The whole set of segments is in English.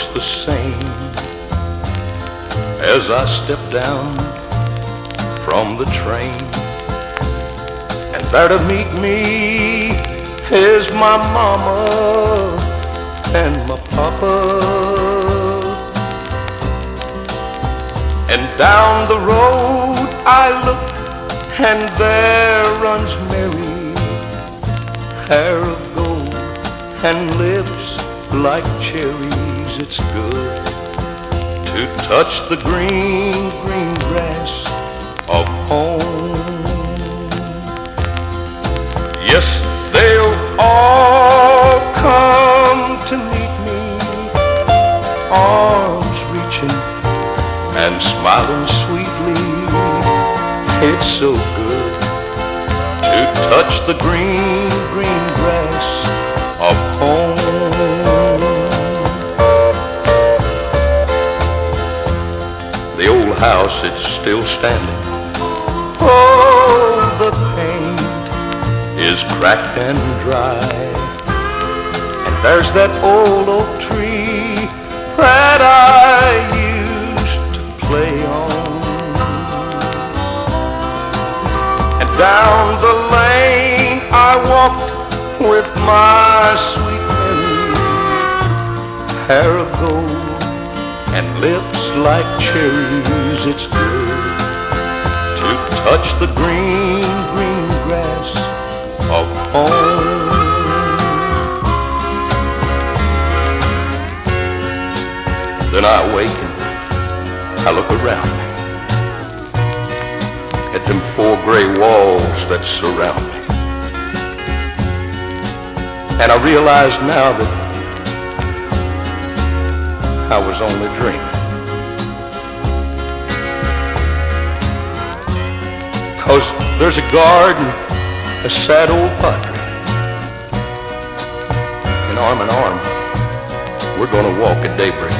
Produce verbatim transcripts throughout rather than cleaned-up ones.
the same as I stepped down from the train. And there to meet me is my mama and my papa. And down the road I look, and there runs Mary, hair of gold and lips like cherries. It's good to touch the green, green grass of home. Yes, they'll all come to meet me, arms reaching and smiling sweetly. It's so good to touch the green, green grass of home. The old house, it's still standing. Oh, the paint is cracked and dry. And there's that old oak tree that I used to play on. And down the lane I walked with my sweet Mary, hair of gold and lips like cherries. It's good to touch the green, green grass of home. Then I awaken, I look around me at them four gray walls that surround me, and I realize now that I was only dreaming. 'Cause there's a garden, a sad old padre, and arm in arm we're gonna walk at daybreak.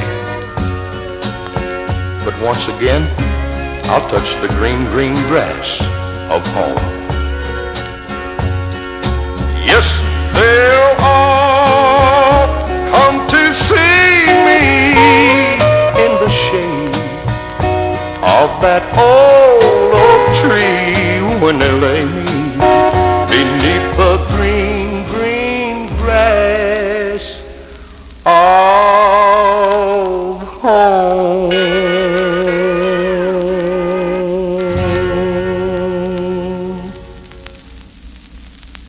But once again I'll touch the green, green grass of home.